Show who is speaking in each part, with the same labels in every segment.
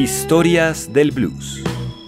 Speaker 1: Historias del Blues.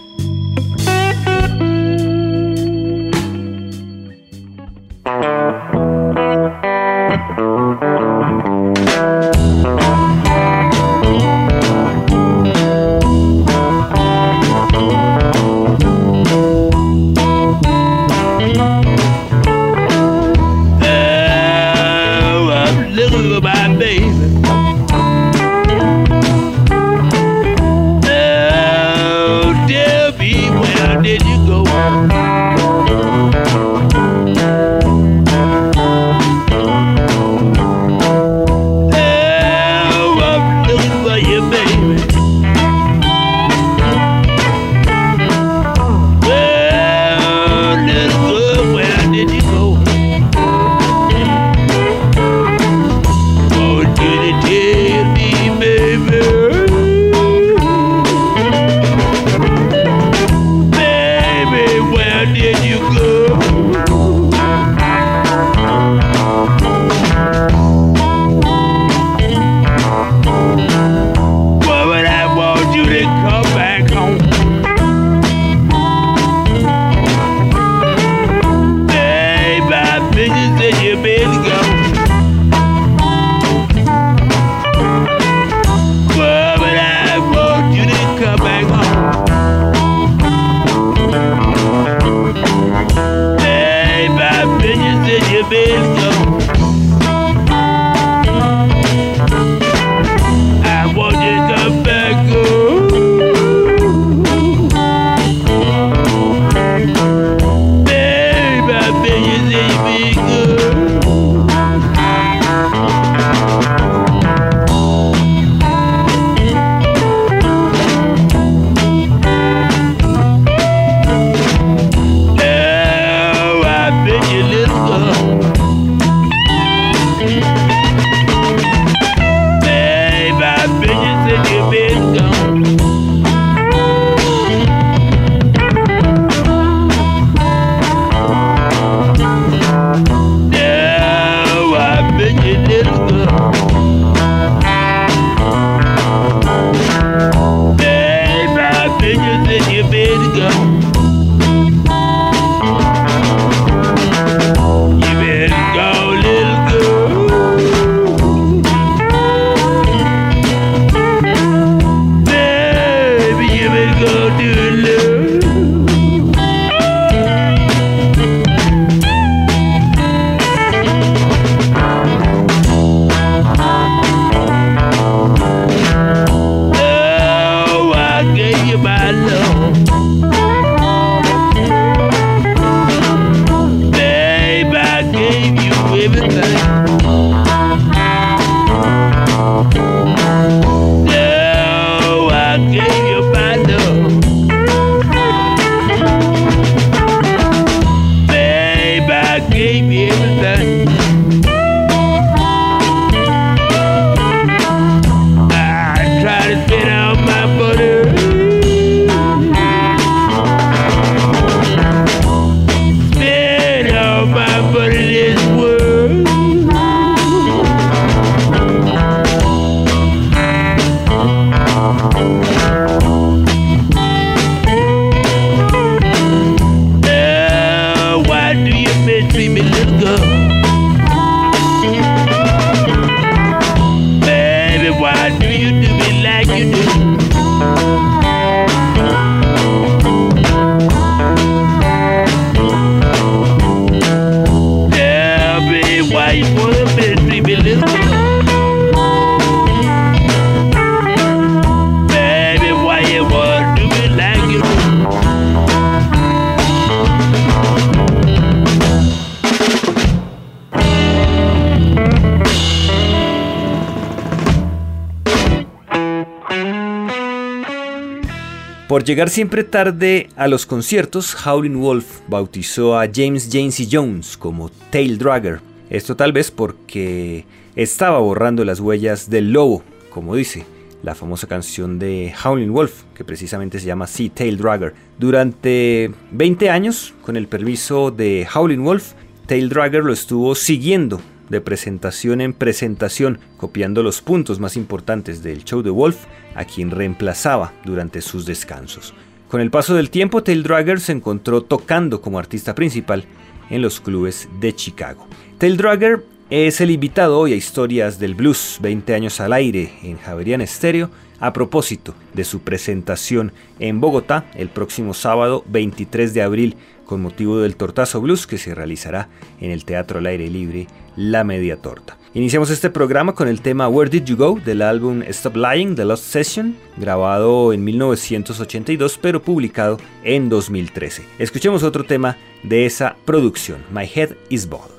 Speaker 1: Por llegar siempre tarde a los conciertos, Howlin' Wolf bautizó a James Jancy Jones como Tail Dragger. Esto tal vez porque estaba borrando las huellas del lobo, como dice la famosa canción de Howlin' Wolf, que precisamente se llama así, Tail Dragger. Durante 20 años, con el permiso de Howlin' Wolf, Tail Dragger lo estuvo siguiendo de presentación en presentación, copiando los puntos más importantes del show de Wolf, a quien reemplazaba durante sus descansos. Con el paso del tiempo, Tail Dragger se encontró tocando como artista principal en los clubes de Chicago. Tail Dragger es el invitado hoy a Historias del Blues, 20 años al aire en Javerian Stereo, a propósito de su presentación en Bogotá el próximo sábado 23 de abril con motivo del Tortazo Blues que se realizará en el Teatro al Aire Libre La Media Torta. Iniciamos este programa con el tema Where Did You Go del álbum Stop Lying, The Lost Session, grabado en 1982 pero publicado en 2013. Escuchemos otro tema de esa producción, My Head is Bald.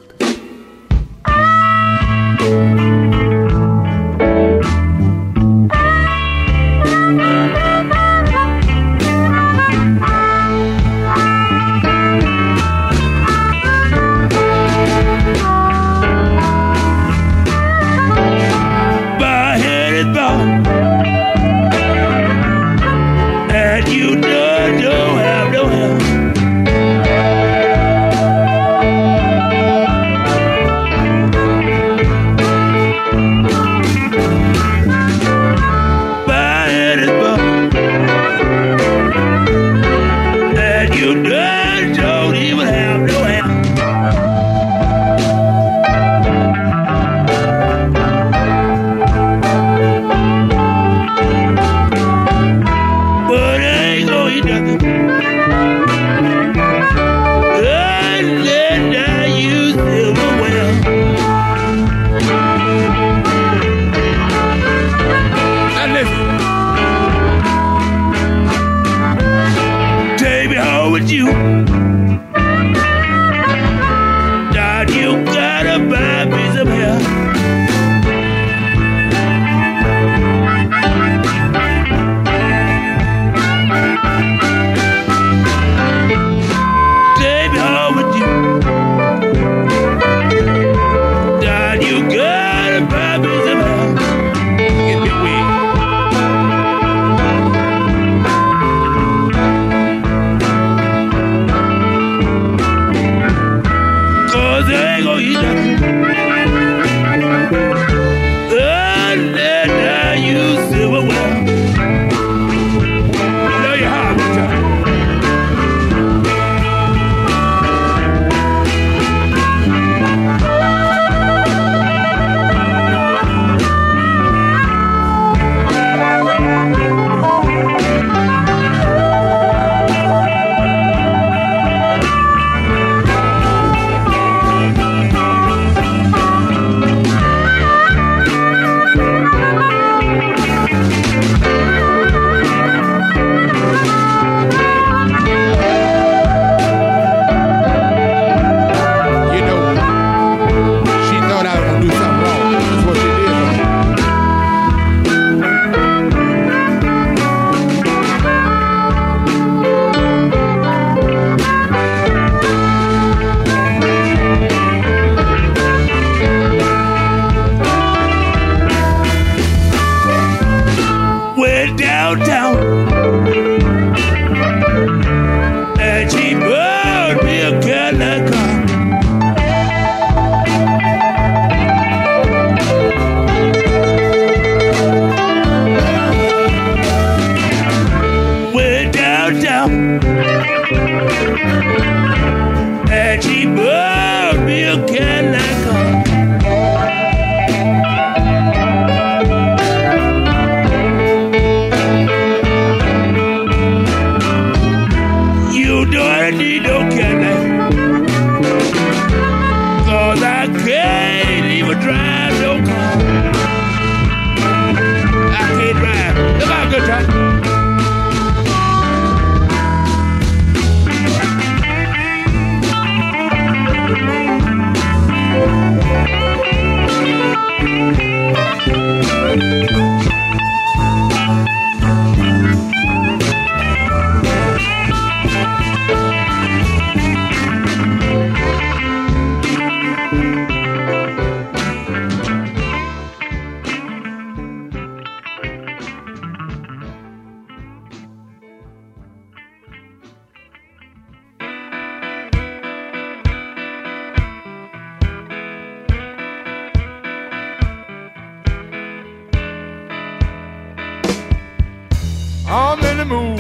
Speaker 2: I'm in the mood.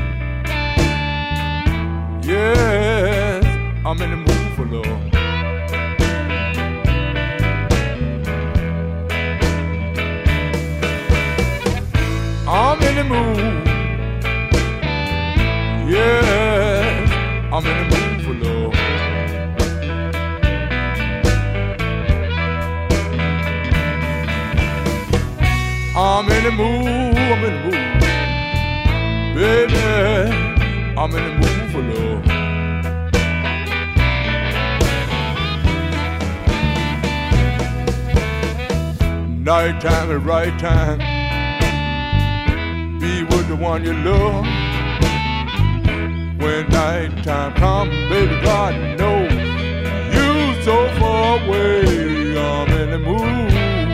Speaker 2: Yes, I'm in the mood for love. I'm in the mood. Yes, I'm in the mood for love. I'm in the mood, I'm in the mood. Baby, I'm in the mood for love. Nighttime is right time. Be with the one you love. When nighttime comes, baby, God knows you so far away. I'm in the mood.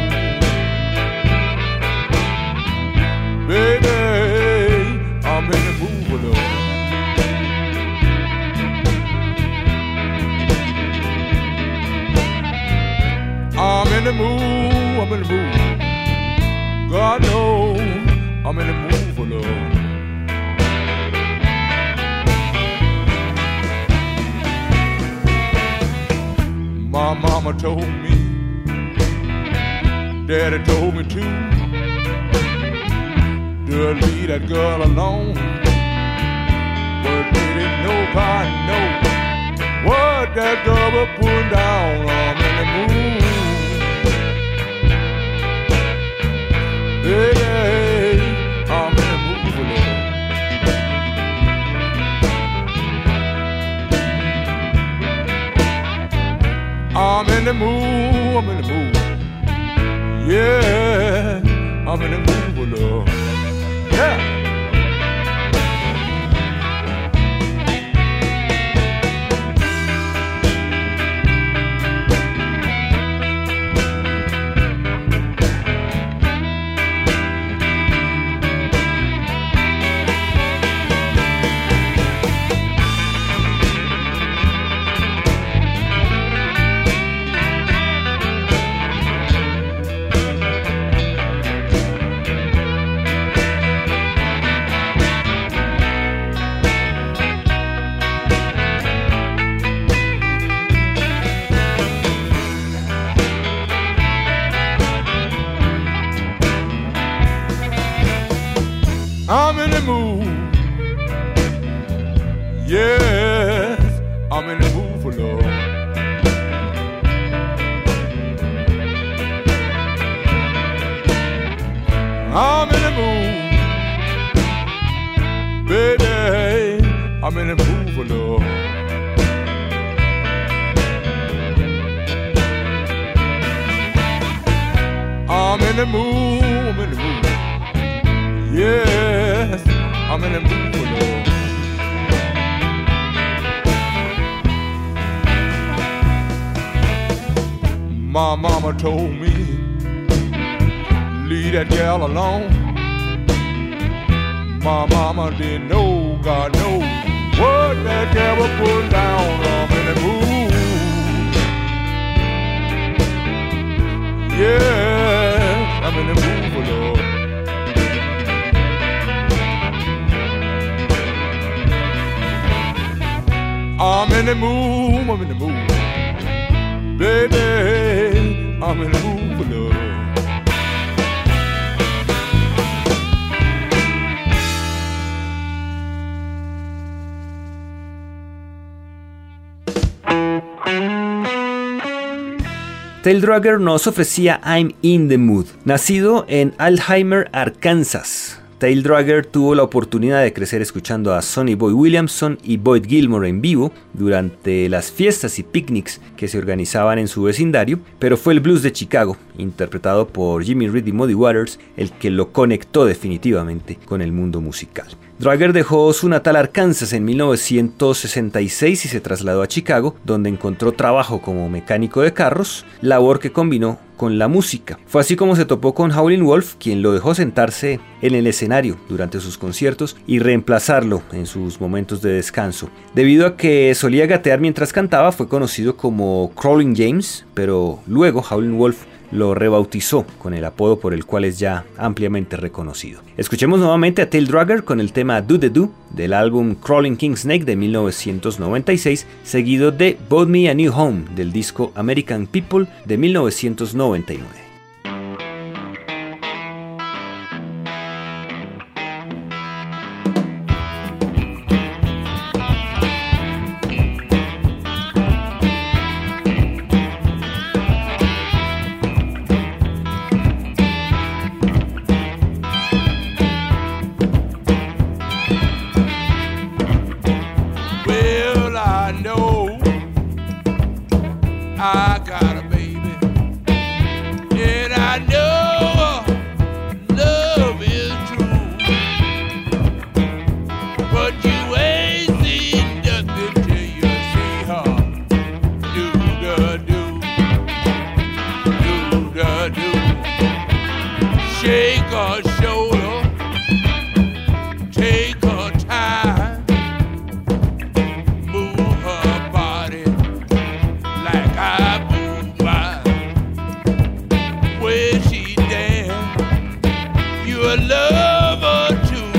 Speaker 2: Baby, I'm in the mood for love. I'm in the mood, I'm in the mood. God knows I'm in the mood for love. My mama told me, Daddy told me too, to leave that girl alone. But didn't nobody know what that girl was putting down. I'm in the mood. Baby, I'm in the mood for love. I'm in the mood, I'm in the mood. Yeah, I'm in the mood for love. Yeah. I'm in the mood. Yes, I'm in the mood for love. I'm in the mood. Baby, I'm in the mood for love. I'm in the mood, I'm in the mood. Yes, I'm in the mood for love. My mama told me, leave that gal alone. My mama didn't know, God knows, what that gal was putting down. I'm in the mood. Yes, I'm in the mood for love. I'm in the mood, I'm in the mood. Baby, I'm in the mood for love.
Speaker 1: Tail Dragger nos ofrecía I'm in the Mood. Nacido en Alheimer, Arkansas, Tail Dragger tuvo la oportunidad de crecer escuchando a Sonny Boy Williamson y Boyd Gilmore en vivo durante las fiestas y picnics que se organizaban en su vecindario, pero fue el blues de Chicago, interpretado por Jimmy Reed y Muddy Waters, el que lo conectó definitivamente con el mundo musical. Dragger dejó su natal Arkansas en 1966 y se trasladó a Chicago, donde encontró trabajo como mecánico de carros, labor que combinó con la música. Fue así como se topó con Howlin' Wolf, quien lo dejó sentarse en el escenario durante sus conciertos y reemplazarlo en sus momentos de descanso. Debido a que solía gatear mientras cantaba, fue conocido como Crawling James, pero luego Howlin' Wolf lo rebautizó con el apodo por el cual es ya ampliamente reconocido. Escuchemos nuevamente a Tail Dragger con el tema Do the Do del álbum Crawling King Snake de 1996, seguido de Bought Me a New Home del disco American People de 1999.
Speaker 2: I got a baby, and I know love is true, but you ain't seen nothing till you see her do the do, do the do, shake her shoulder, take her time, move her body like I move mine. When she dance, you a lover too.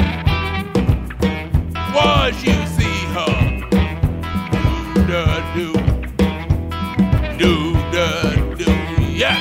Speaker 2: Once you see her, do the do, do the do, yeah.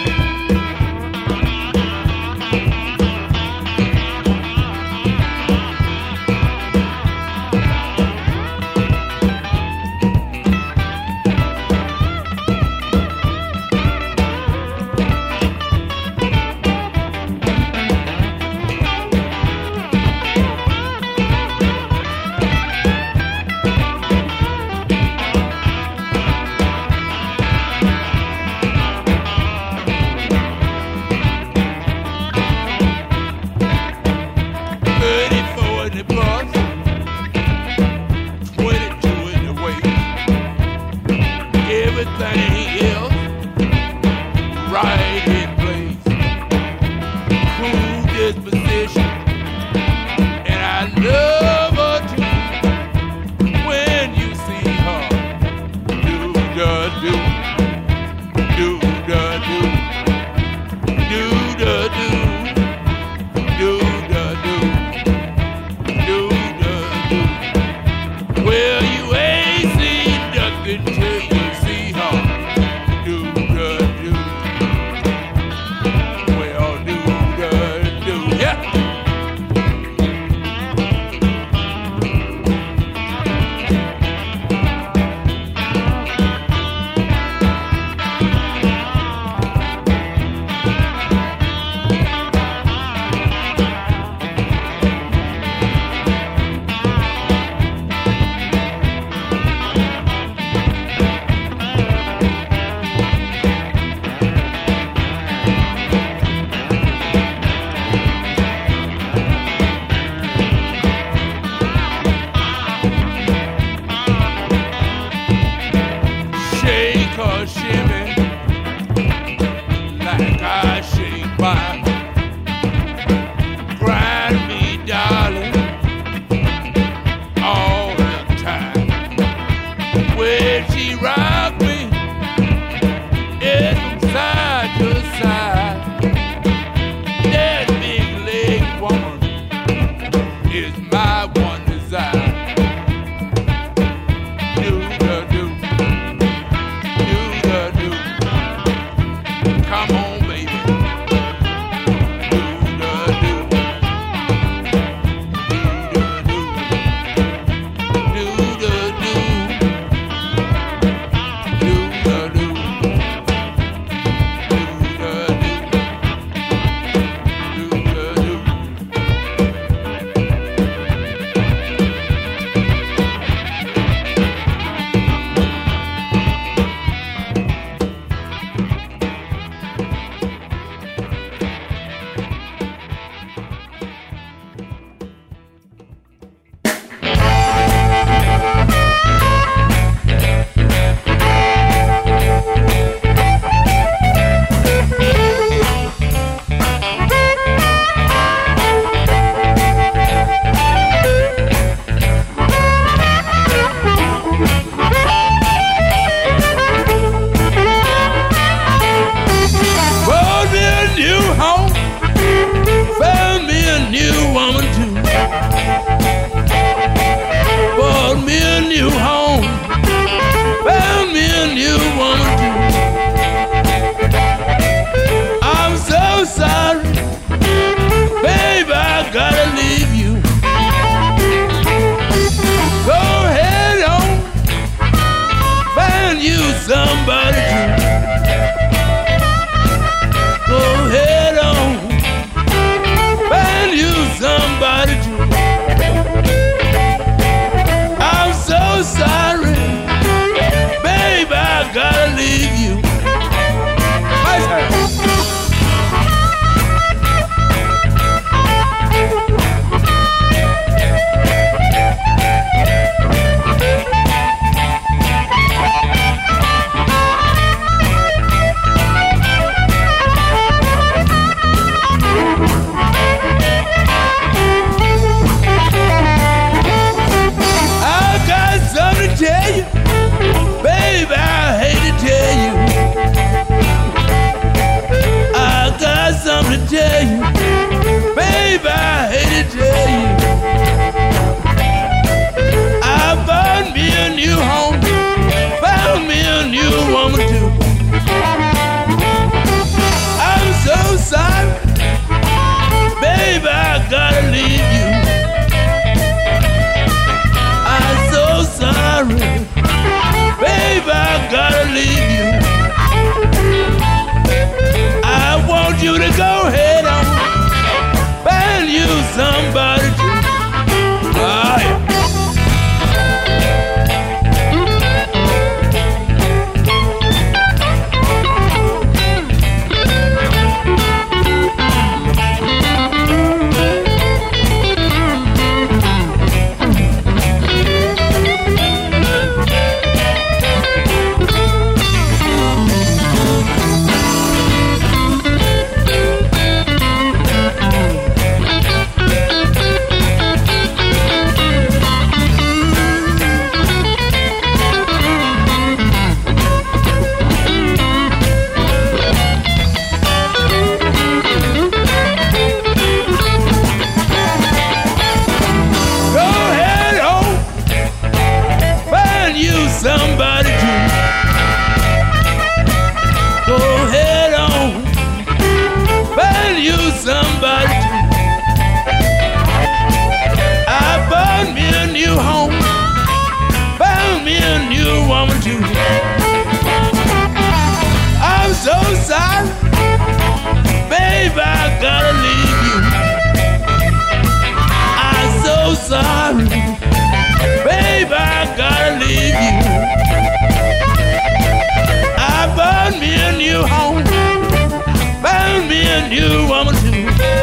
Speaker 2: you to go head on, find you somebody to. Oh, yeah. Somebody to go head on, find you somebody to. I found me a new home, found me a new woman too. I'm so sorry, babe, I gotta leave you. I'm so sorry, babe, I gotta leave you. I found me a new home, found me a new woman too.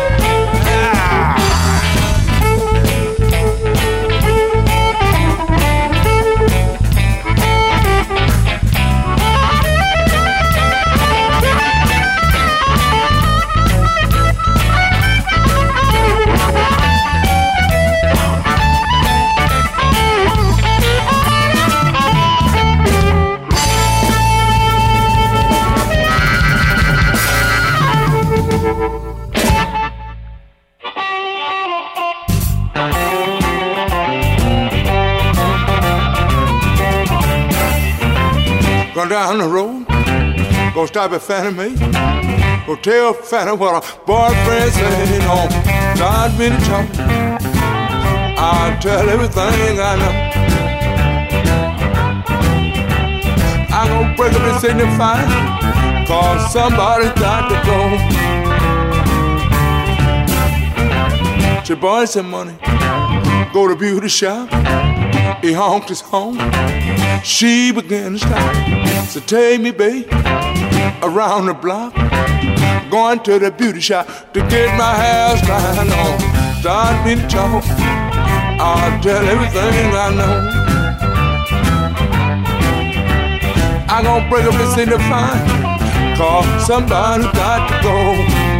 Speaker 2: Gone down the road, go stop at Fannie Mae, go tell Fannie what her boyfriend said on. Start me to talk, I'll tell everything I know. I'm gonna break up this signify, cause somebody's got to go. She borrowed some money, go to beauty shop, he honked his horn. She began to stop. So take me, babe, around the block, going to the beauty shop to get my hair styled on. Start me to talk, I'll tell everything I know. I'm gonna break up this thing to find, cause somebody got to go.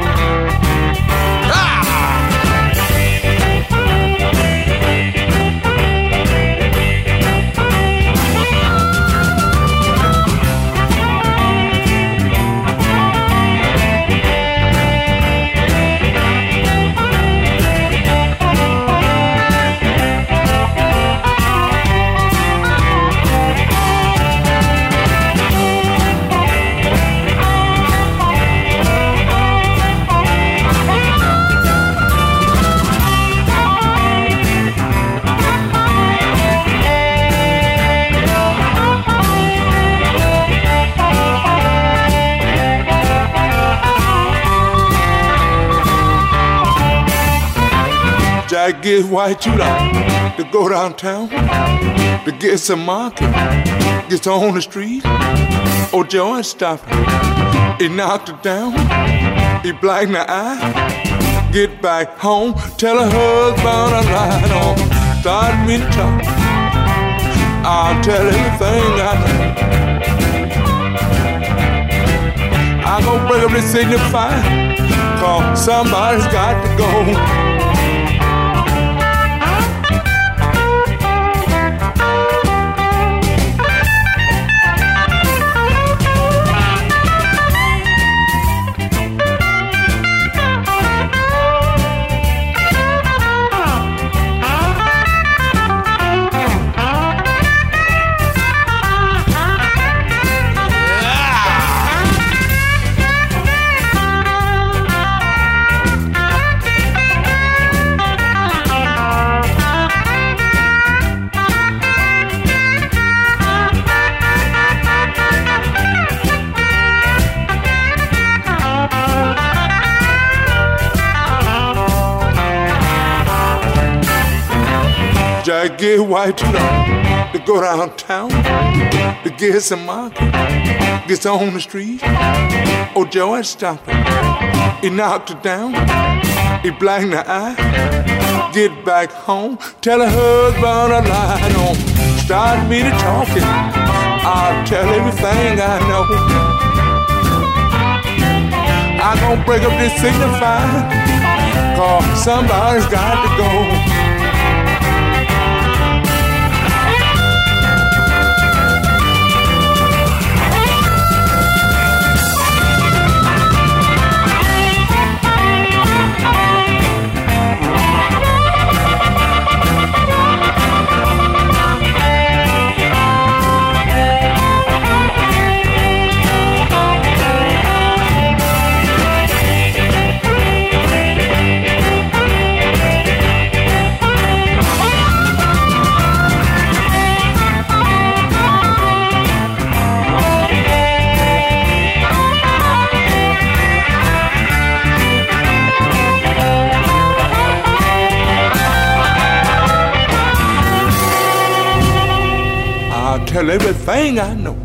Speaker 2: I get white too long to go downtown to get some market. Gets on the street, oh Joy stopped him. He knocked it down, he blinked the eye. Get back home, tell her husband I'm right on. Start me to talk, I'll tell everything I know. I'm gonna break up this signify, cause somebody's got to go. Jackie White too long to go downtown to get some market, gets on the street. Oh, Joey stopped her. He knocked her down. He blanked her eye. Get back home. Tell her husband I lied on. Start me to talking. I'll tell everything I know. I'm gonna break up this signifier, 'cause somebody's got to go. Tell everything I know.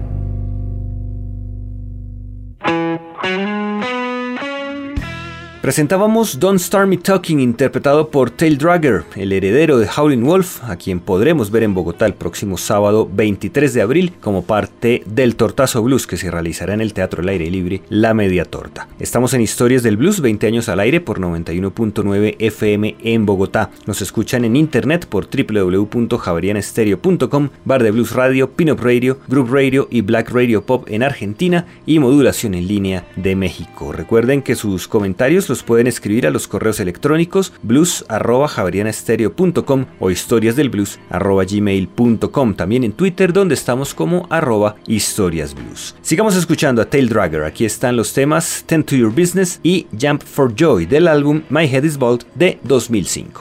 Speaker 1: Presentábamos Don't Start Me Talking, interpretado por Tail Dragger, el heredero de Howlin' Wolf, a quien podremos ver en Bogotá el próximo sábado 23 de abril como parte del Tortazo Blues que se realizará en el Teatro al Aire Libre La Media Torta. Estamos en Historias del Blues, 20 años al aire por 91.9 FM en Bogotá. Nos escuchan en internet por www.javerianestereo.com, Bar de Blues Radio, Pinup Radio, Group Radio y Black Radio Pop en Argentina y Modulación en Línea de México. Recuerden que sus comentarios los pueden escribir a los correos electrónicos blues@javerianestereo.com o historiasdelblues@gmail.com, también en Twitter, donde estamos como @historiasblues. Sigamos escuchando a Tail Dragger. Aquí están los temas Tend to Your Business y Jump for Joy del álbum My Head is Bald de 2005.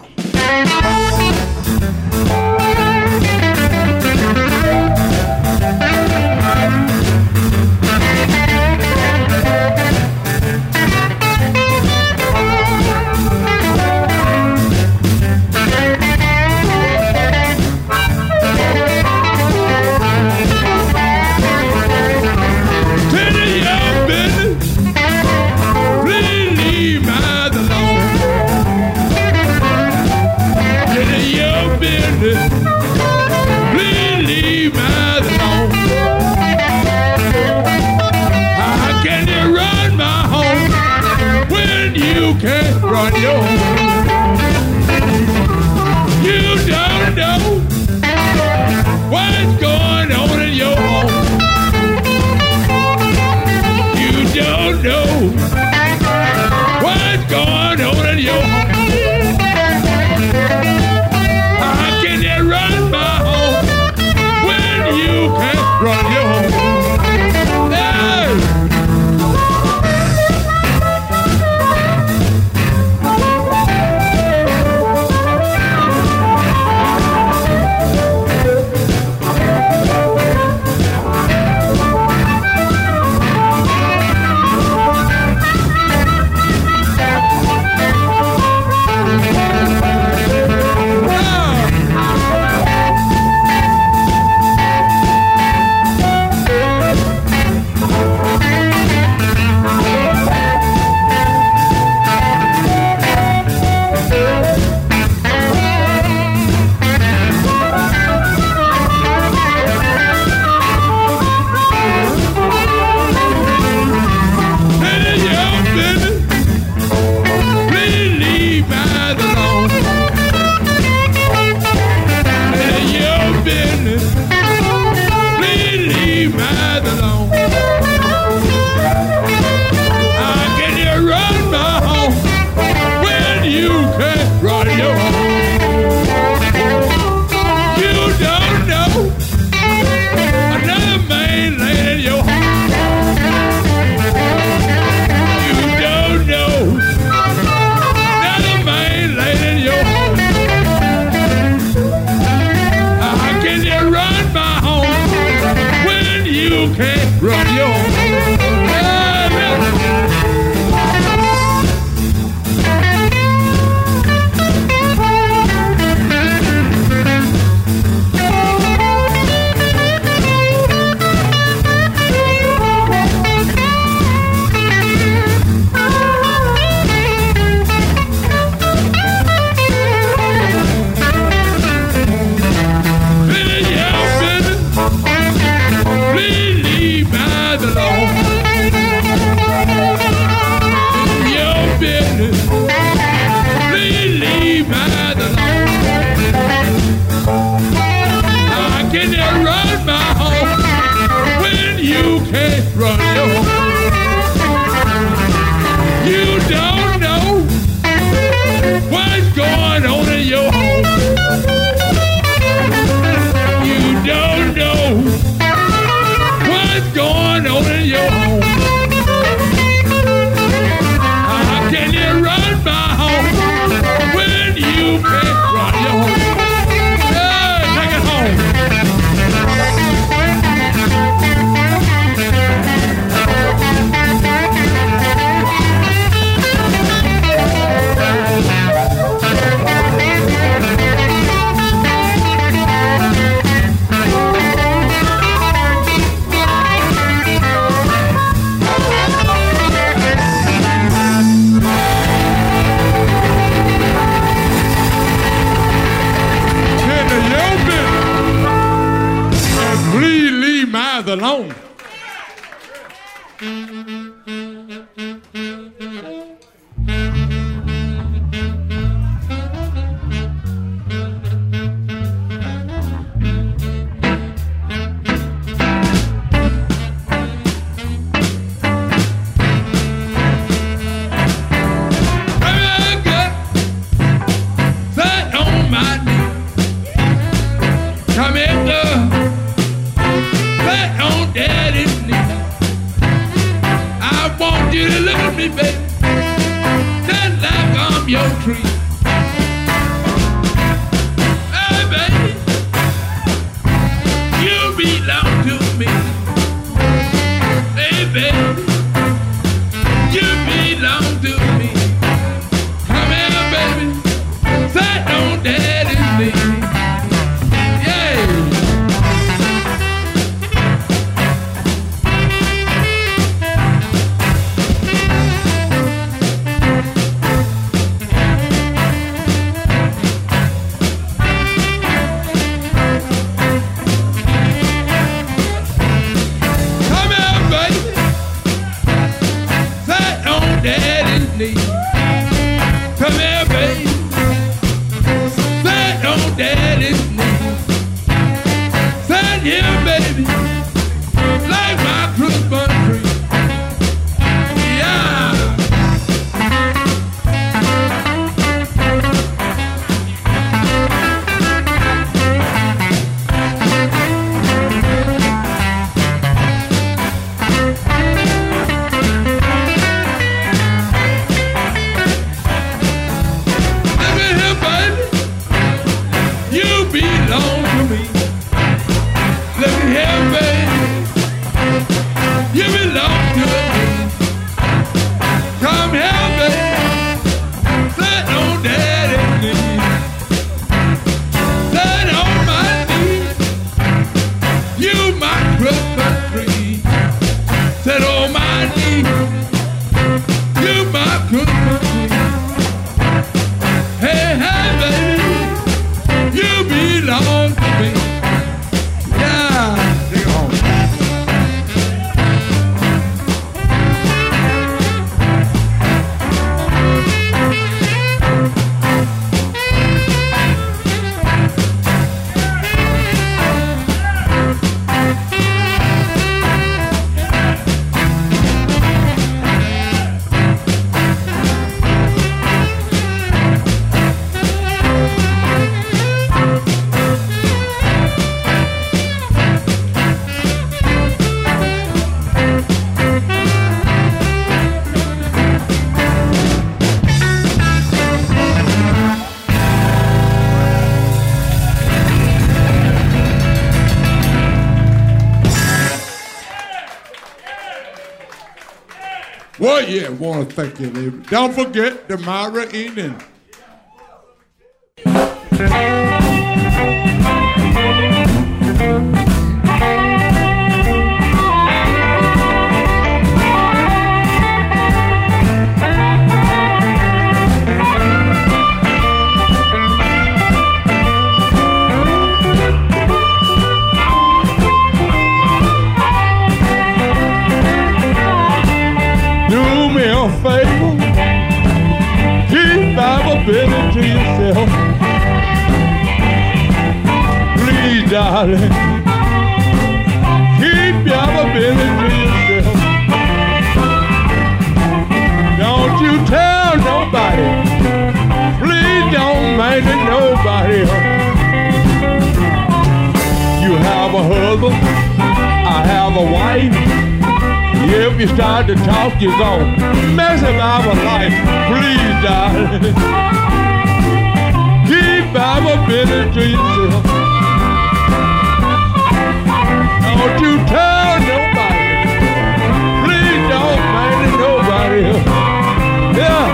Speaker 2: tree. Hey, baby, you belong to me. Hey, baby, you belong to me. Come here, baby, sit on daddy's knee. Come here, baby, sit on daddy's knee. Sit here, baby, like my Christmas tree. Yeah. Belong to me. Look at here, baby. You belong to me. Come here, baby. Sit on daddy's knee. Sit on my knee. You my Christmas tree. Sit on my knee. You my Christmas tree. Hey, hey, baby. You belong to me. Yeah, sing on. Well, yeah, want to thank you, David. Don't forget the Myra Eden. Favor, keep Bible business to yourself. Please, darling, keep Bible business to yourself. Don't you tell nobody. Please don't mention nobody. You have a husband, I have a wife. If you start to talk, you're gonna mess up our life. Please, darling, keep our business to yourself. Don't you tell nobody. Please don't mind nobody. Yeah.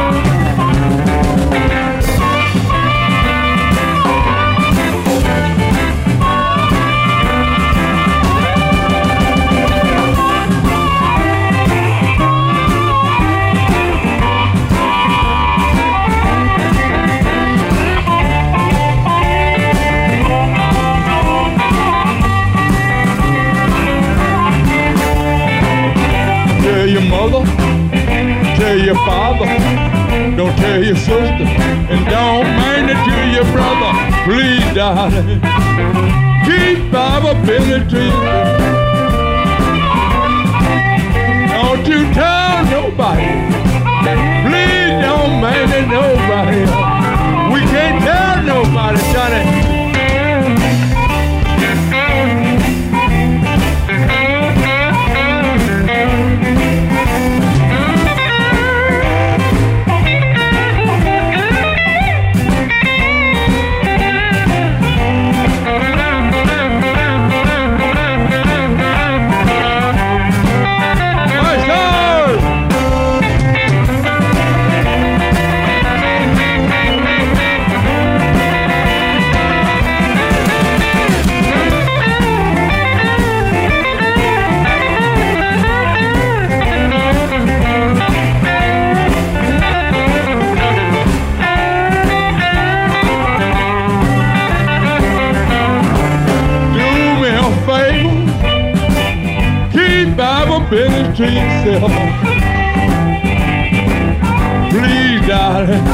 Speaker 2: Tell your mother, tell your father, don't tell your sister, and don't mind it to your brother. Please, darling, keep our business to yourself. Don't you tell nobody. Please don't mind it nobody. We can't tell nobody, Johnny. it to yourself. Please, darling,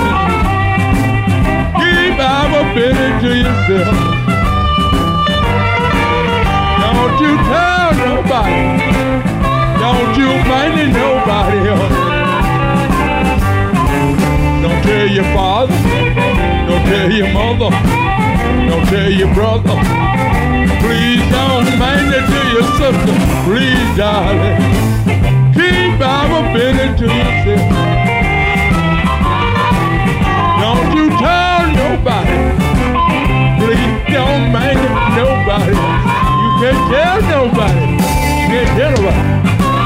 Speaker 2: keep our business to yourself. Don't you tell nobody. Don't you mind nobody else. Don't tell your father. Don't tell your mother. Don't tell your brother. Please don't mind it to your sister. Please, darling, keep our business to yourself. Don't you tell nobody. Please don't mind it to nobody. You can't tell nobody. You can't tell nobody.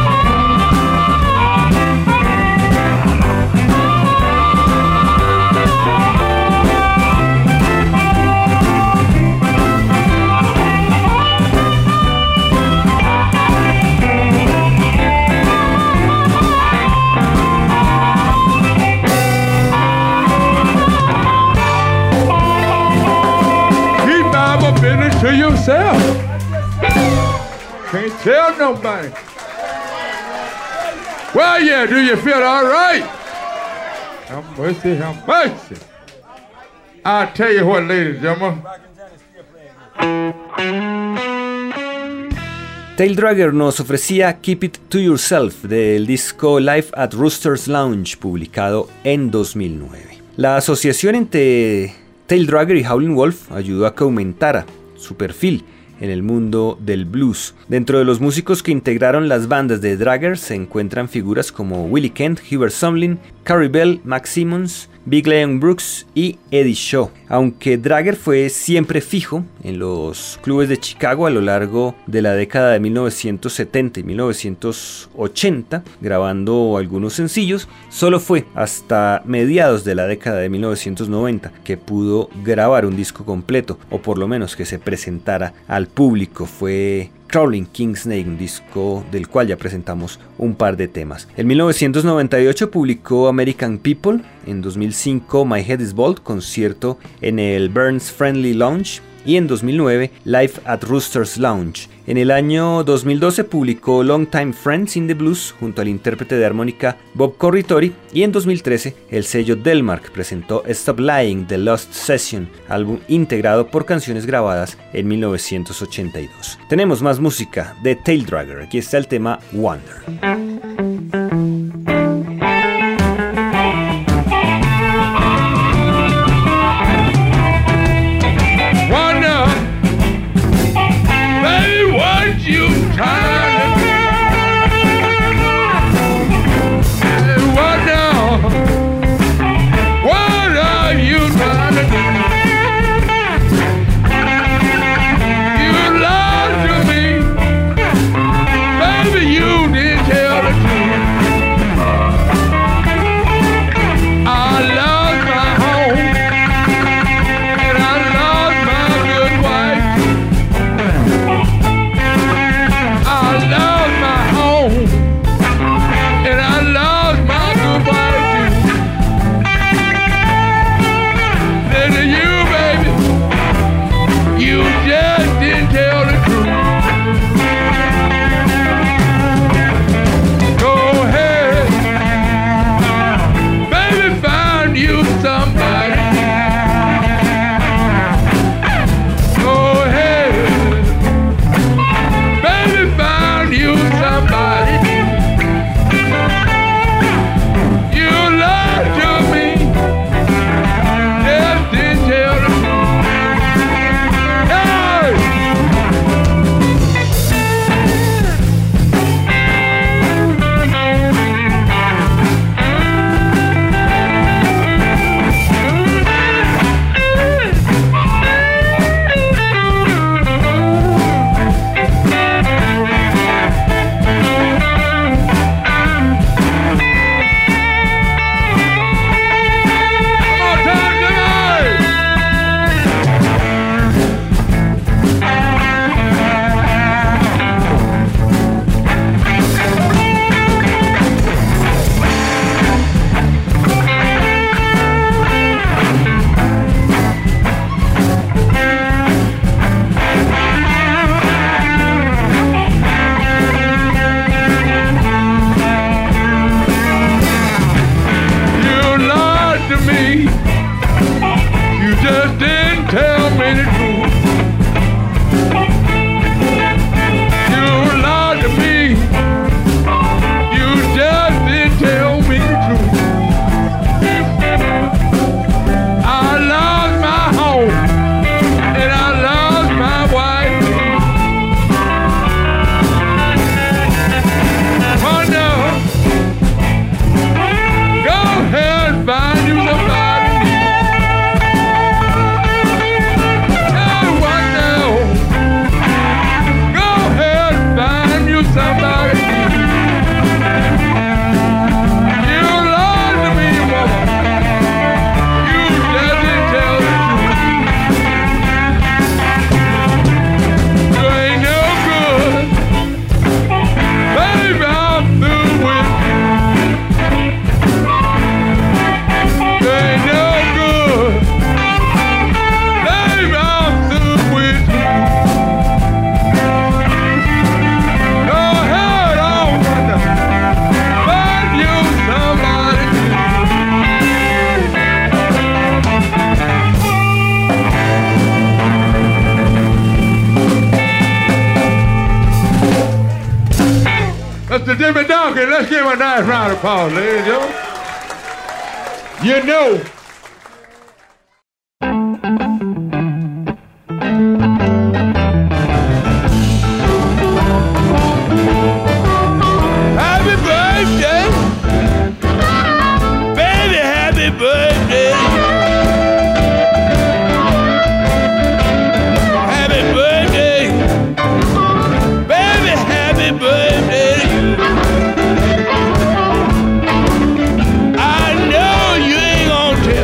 Speaker 2: To yourself. Can't tell nobody. Well, yeah, do you feel all right? Have mercy, have mercy. I'll tell you what, ladies and gentlemen.
Speaker 1: Tail Dragger nos ofrecía Keep It To Yourself del disco Live at Rooster's Lounge, publicado en 2009. La asociación entre Tail Dragger y Howlin' Wolf ayudó a que aumentara su perfil en el mundo del blues. Dentro de los músicos que integraron las bandas de Dragger se encuentran figuras como Willie Kent, Hubert Sumlin, Carrie Bell, Max Simmons, Big Leon Brooks y Eddie Shaw. Aunque Dragger fue siempre fijo en los clubes de Chicago a lo largo de la década de 1970 y 1980, grabando algunos sencillos, solo fue hasta mediados de la década de 1990 que pudo grabar un disco completo, o por lo menos que se presentara al público. Fue Crawling King Snake, un disco del cual ya presentamos un par de temas. En 1998 publicó American People, en 2005 My Head is Bald, concierto en el Burns Friendly Lounge, y en 2009 Live at Rooster's Lounge. En el año 2012 publicó Longtime Friends in the Blues junto al intérprete de armónica Bob Corritore, y en 2013 el sello Delmark presentó Stop Lying, The Lost Session, álbum integrado por canciones grabadas en 1982. Tenemos más música de Tail Dragger, aquí está el tema Wonder.
Speaker 2: You didn't tell the truth. me. You just didn't tell me the truth. You lied to me. You just didn't tell me the truth. I lost my home and I lost my wife. Wonder, go ahead and find you somebody new. Hey, what now? Go ahead and find you somebody new. You lied to me, woman. You just didn't tell the truth. You ain't no good. Baby, I'm through with you. You ain't no good. Baby, I'm through with you. Go ahead on, wonder. Find you somebody new. Mr. Jimmy Dawkins, let's give him a nice round of applause, ladies and gentlemen. You know. Happy birthday, baby, happy birthday. Happy birthday, baby, happy birthday. I know you ain't gonna tell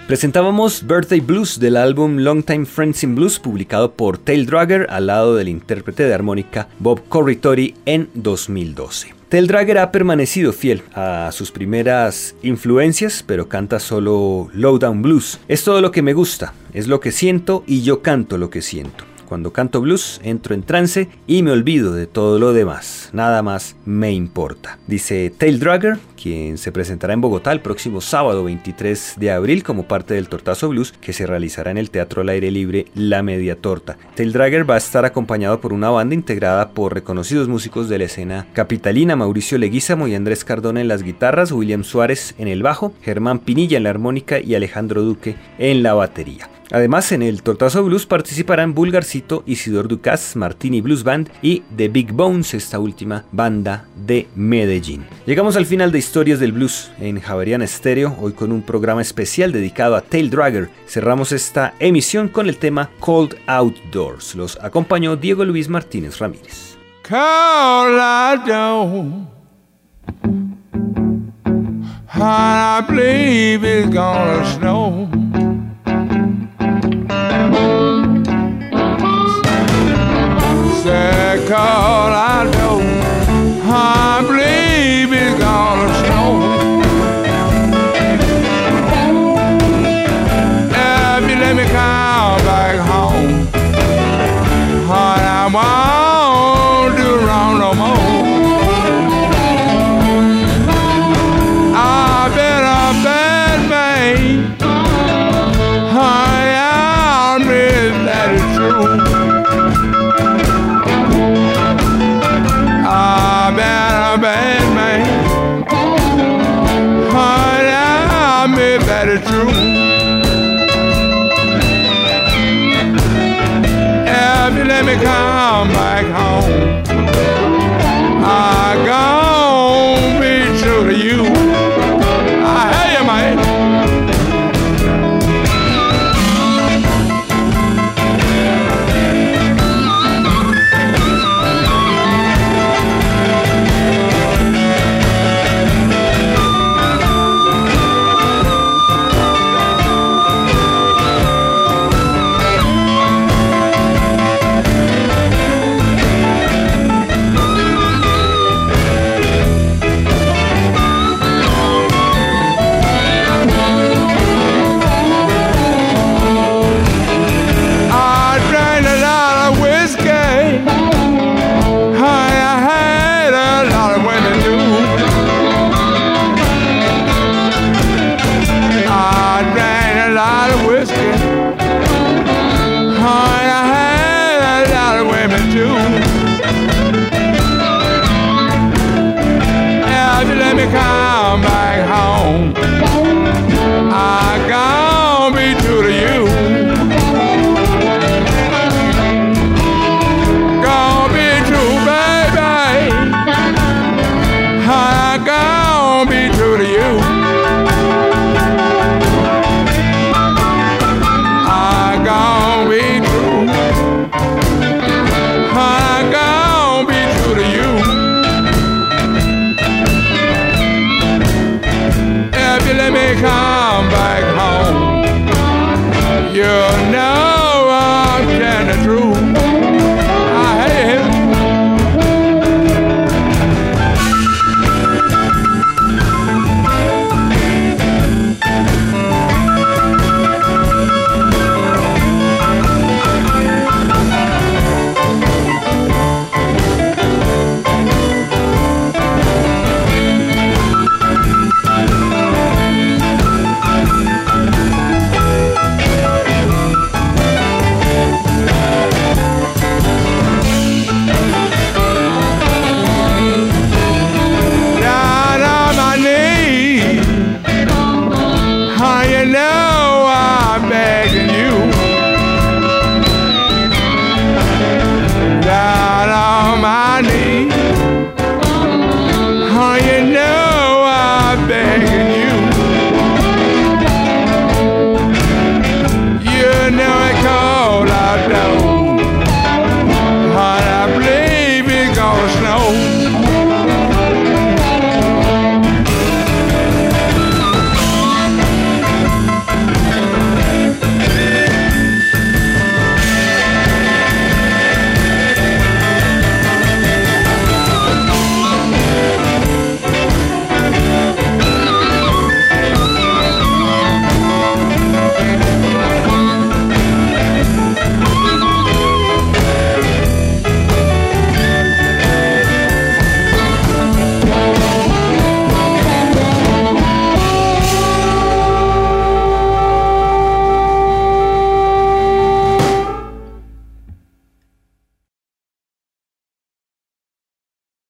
Speaker 1: Presentábamos Birthday Blues del álbum Longtime Friends in Blues, publicado por Tail Dragger al lado del intérprete de armónica Bob Corritore en 2012. Tail Dragger ha permanecido fiel a sus primeras influencias, pero canta solo Lowdown Blues. Es todo lo que me gusta, es lo que siento y yo canto lo que siento. Cuando canto blues, entro en trance y me olvido de todo lo demás. Nada más me importa. Dice Tail Dragger, quien se presentará en Bogotá el próximo sábado 23 de abril como parte del Tortazo Blues, que se realizará en el Teatro al Aire Libre La Media Torta. Tail Dragger va a estar acompañado por una banda integrada por reconocidos músicos de la escena capitalina: Mauricio Leguízamo y Andrés Cardona en las guitarras, William Suárez en el bajo, Germán Pinilla en la armónica y Alejandro Duque en la batería. Además, en el Tortazo Blues participarán Bulgarcito, Isidor Ducas, Martini Blues Band y The Big Bones, esta última banda de Medellín. Llegamos al final de Historias del Blues en Javeriana Estéreo, hoy con un programa especial dedicado a Tail Dragger. Cerramos esta emisión con el tema Cold Outdoors. Los acompañó Diego Luis Martínez Ramírez.
Speaker 2: Cold outdoors, I believe it's gonna snow. Say cold outdoors, I believe it's gonna snow. If you let me come back home, honey, I won't do wrong no more. I've been a bad man, honey, I admit that it's true. I've been a bad man, honey, I admit that it's true. If you let me come back home,